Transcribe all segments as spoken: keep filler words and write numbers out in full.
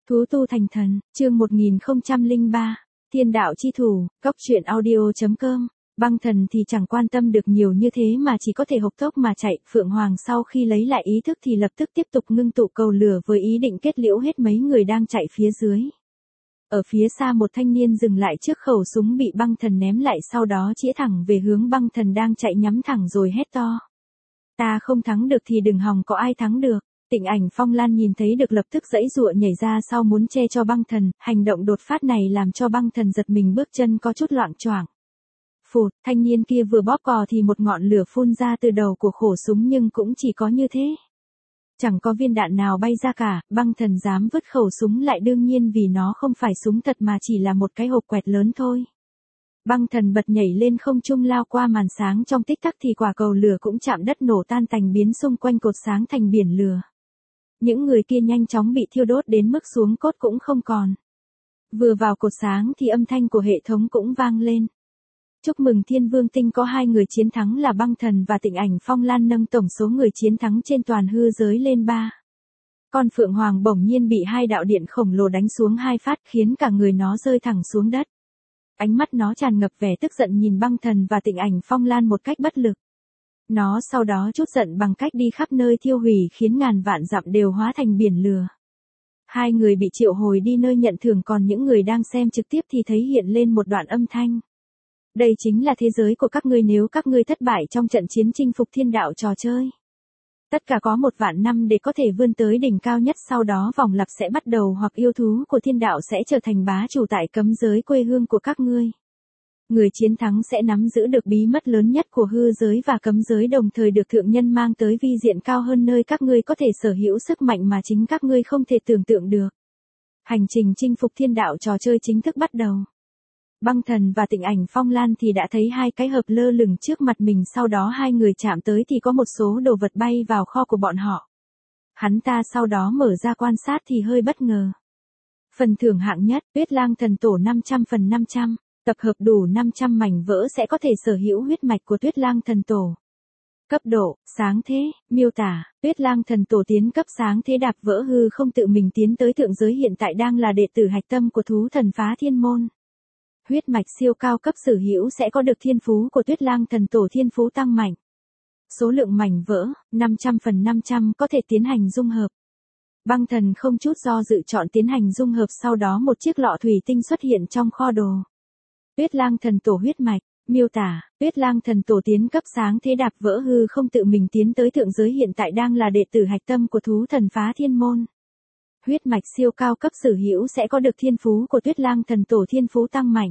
Thú tu thành thần, chương một nghìn không trăm lẻ ba, Thiên đạo chi thủ, cóc truyện audio.com. Băng thần thì chẳng quan tâm được nhiều như thế mà chỉ có thể hộc tốc mà chạy. Phượng Hoàng sau khi lấy lại ý thức thì lập tức tiếp tục ngưng tụ cầu lửa với ý định kết liễu hết mấy người đang chạy phía dưới. Ở phía xa một thanh niên dừng lại trước khẩu súng bị băng thần ném lại, sau đó chĩa thẳng về hướng băng thần đang chạy, nhắm thẳng rồi hét to. Ta không thắng được thì đừng hòng có ai thắng được. Tịnh Ảnh Phong Lan nhìn thấy được lập tức giãy giụa nhảy ra sau muốn che cho băng thần, hành động đột phát này làm cho băng thần giật mình, bước chân có chút loạng choạng. Phụt, thanh niên kia vừa bóp cò thì một ngọn lửa phun ra từ đầu của khẩu súng, nhưng cũng chỉ có như thế. Chẳng có viên đạn nào bay ra cả. Băng thần dám vứt khẩu súng lại đương nhiên vì nó không phải súng thật mà chỉ là một cái hộp quẹt lớn thôi. Băng thần bật nhảy lên không trung lao qua màn sáng, trong tích tắc thì quả cầu lửa cũng chạm đất nổ tan tành, biến xung quanh cột sáng thành biển lửa. Những người kia nhanh chóng bị thiêu đốt đến mức xuống cốt cũng không còn. Vừa vào cột sáng thì âm thanh của hệ thống cũng vang lên. Chúc mừng Thiên Vương Tinh có hai người chiến thắng là Băng Thần và Tịnh Ảnh Phong Lan, nâng tổng số người chiến thắng trên toàn hư giới lên ba. Con Phượng Hoàng bỗng nhiên bị hai đạo điện khổng lồ đánh xuống hai phát, khiến cả người nó rơi thẳng xuống đất. Ánh mắt nó tràn ngập vẻ tức giận nhìn Băng Thần và Tịnh Ảnh Phong Lan một cách bất lực. Nó sau đó trút giận bằng cách đi khắp nơi thiêu hủy, khiến ngàn vạn dặm đều hóa thành biển lửa. Hai người bị triệu hồi đi nơi nhận thưởng, còn những người đang xem trực tiếp thì thấy hiện lên một đoạn âm thanh. Đây chính là thế giới của các ngươi, nếu các ngươi thất bại trong trận chiến chinh phục thiên đạo trò chơi. Tất cả có một vạn năm để có thể vươn tới đỉnh cao nhất, sau đó vòng lặp sẽ bắt đầu, hoặc yêu thú của thiên đạo sẽ trở thành bá chủ tại cấm giới quê hương của các ngươi. Người chiến thắng sẽ nắm giữ được bí mật lớn nhất của hư giới và cấm giới, đồng thời được thượng nhân mang tới vi diện cao hơn, nơi các ngươi có thể sở hữu sức mạnh mà chính các ngươi không thể tưởng tượng được. Hành trình chinh phục thiên đạo trò chơi chính thức bắt đầu. Băng Thần và Tịnh Ảnh Phong Lan thì đã thấy hai cái hộp lơ lửng trước mặt mình, sau đó hai người chạm tới thì có một số đồ vật bay vào kho của bọn họ. Hắn ta sau đó mở ra quan sát thì hơi bất ngờ. Phần thưởng hạng nhất, Tuyết Lang Thần Tổ năm trăm phần năm trăm. Tập hợp đủ năm trăm mảnh vỡ sẽ có thể sở hữu huyết mạch của Tuyết Lang Thần Tổ. Cấp độ, sáng thế, miêu tả, Tuyết Lang Thần Tổ tiến cấp sáng thế, đạp vỡ hư không, tự mình tiến tới thượng giới, hiện tại đang là đệ tử hạch tâm của thú thần phá thiên môn. Huyết mạch siêu cao cấp sở hữu sẽ có được thiên phú của Tuyết Lang Thần Tổ, thiên phú tăng mạnh. Số lượng mảnh vỡ, năm trăm phần năm trăm, có thể tiến hành dung hợp. Băng Thần không chút do dự chọn tiến hành dung hợp, sau đó một chiếc lọ thủy tinh xuất hiện trong kho đồ. Tuyết Lang Thần Tổ huyết mạch, miêu tả, Tuyết Lang Thần Tổ tiến cấp sáng thế, đạp vỡ hư không, tự mình tiến tới thượng giới, hiện tại đang là đệ tử hạch tâm của thú thần phá thiên môn. Huyết mạch siêu cao cấp sở hữu sẽ có được thiên phú của Tuyết Lang Thần Tổ, thiên phú tăng mạnh.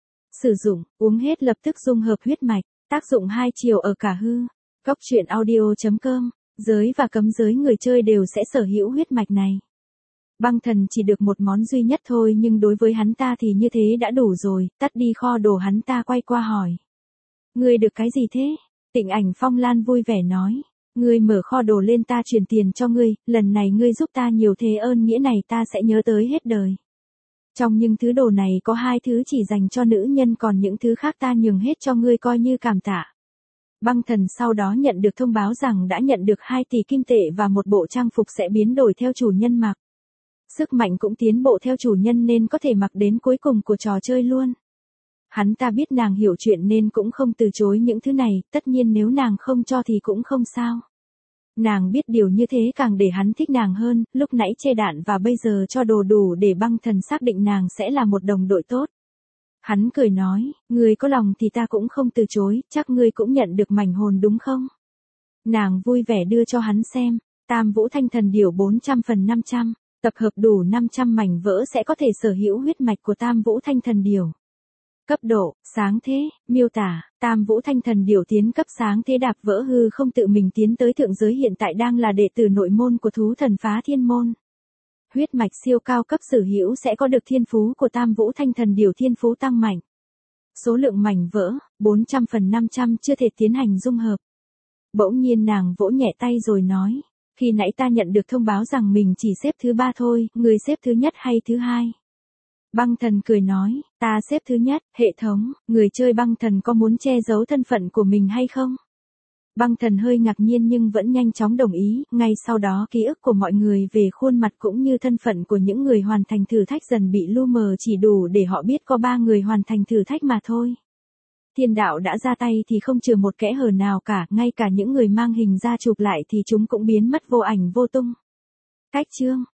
Sử dụng, uống hết lập tức dung hợp huyết mạch, tác dụng hai chiều ở cả hư. Cóc truyện audio.com, giới và cấm giới người chơi đều sẽ sở hữu huyết mạch này. Băng Thần chỉ được một món duy nhất thôi, nhưng đối với hắn ta thì như thế đã đủ rồi. Tắt đi kho đồ, hắn ta quay qua hỏi. Ngươi được cái gì thế? Tịnh Ảnh Phong Lan vui vẻ nói. Ngươi mở kho đồ lên, ta chuyển tiền cho ngươi, lần này ngươi giúp ta nhiều thế, ơn nghĩa này ta sẽ nhớ tới hết đời. Trong những thứ đồ này có hai thứ chỉ dành cho nữ nhân, còn những thứ khác ta nhường hết cho ngươi coi như cảm tạ. Băng Thần sau đó nhận được thông báo rằng đã nhận được hai tỷ kim tệ và một bộ trang phục sẽ biến đổi theo chủ nhân mặc. Sức mạnh cũng tiến bộ theo chủ nhân nên có thể mặc đến cuối cùng của trò chơi luôn. Hắn ta biết nàng hiểu chuyện nên cũng không từ chối những thứ này, tất nhiên nếu nàng không cho thì cũng không sao. Nàng biết điều như thế càng để hắn thích nàng hơn, lúc nãy chê đạn và bây giờ cho đồ đủ để Băng Thần xác định nàng sẽ là một đồng đội tốt. Hắn cười nói, ngươi có lòng thì ta cũng không từ chối, chắc ngươi cũng nhận được mảnh hồn đúng không? Nàng vui vẻ đưa cho hắn xem, Tam Vũ Thanh Thần Điểu bốn trăm phần năm trăm. Tập hợp đủ năm trăm mảnh vỡ sẽ có thể sở hữu huyết mạch của Tam Vũ Thanh Thần Điểu. Cấp độ, sáng thế, miêu tả, Tam Vũ Thanh Thần Điểu tiến cấp sáng thế, đạp vỡ hư không, tự mình tiến tới thượng giới, hiện tại đang là đệ tử nội môn của thú thần phá thiên môn. Huyết mạch siêu cao cấp sở hữu sẽ có được thiên phú của Tam Vũ Thanh Thần Điểu, thiên phú tăng mạnh. Số lượng mảnh vỡ, bốn trăm phần năm trăm, chưa thể tiến hành dung hợp. Bỗng nhiên nàng vỗ nhẹ tay rồi nói. Khi nãy ta nhận được thông báo rằng mình chỉ xếp thứ ba thôi, người xếp thứ nhất hay thứ hai? Băng Thần cười nói, ta xếp thứ nhất. Hệ thống, người chơi Băng Thần có muốn che giấu thân phận của mình hay không? Băng Thần hơi ngạc nhiên nhưng vẫn nhanh chóng đồng ý, ngay sau đó ký ức của mọi người về khuôn mặt cũng như thân phận của những người hoàn thành thử thách dần bị lu mờ chỉ đủ để họ biết có ba người hoàn thành thử thách mà thôi. Thiên đạo đã ra tay thì không trừ một kẽ hở nào cả, ngay cả những người mang hình ra chụp lại thì chúng cũng biến mất vô ảnh vô tung. Cách chương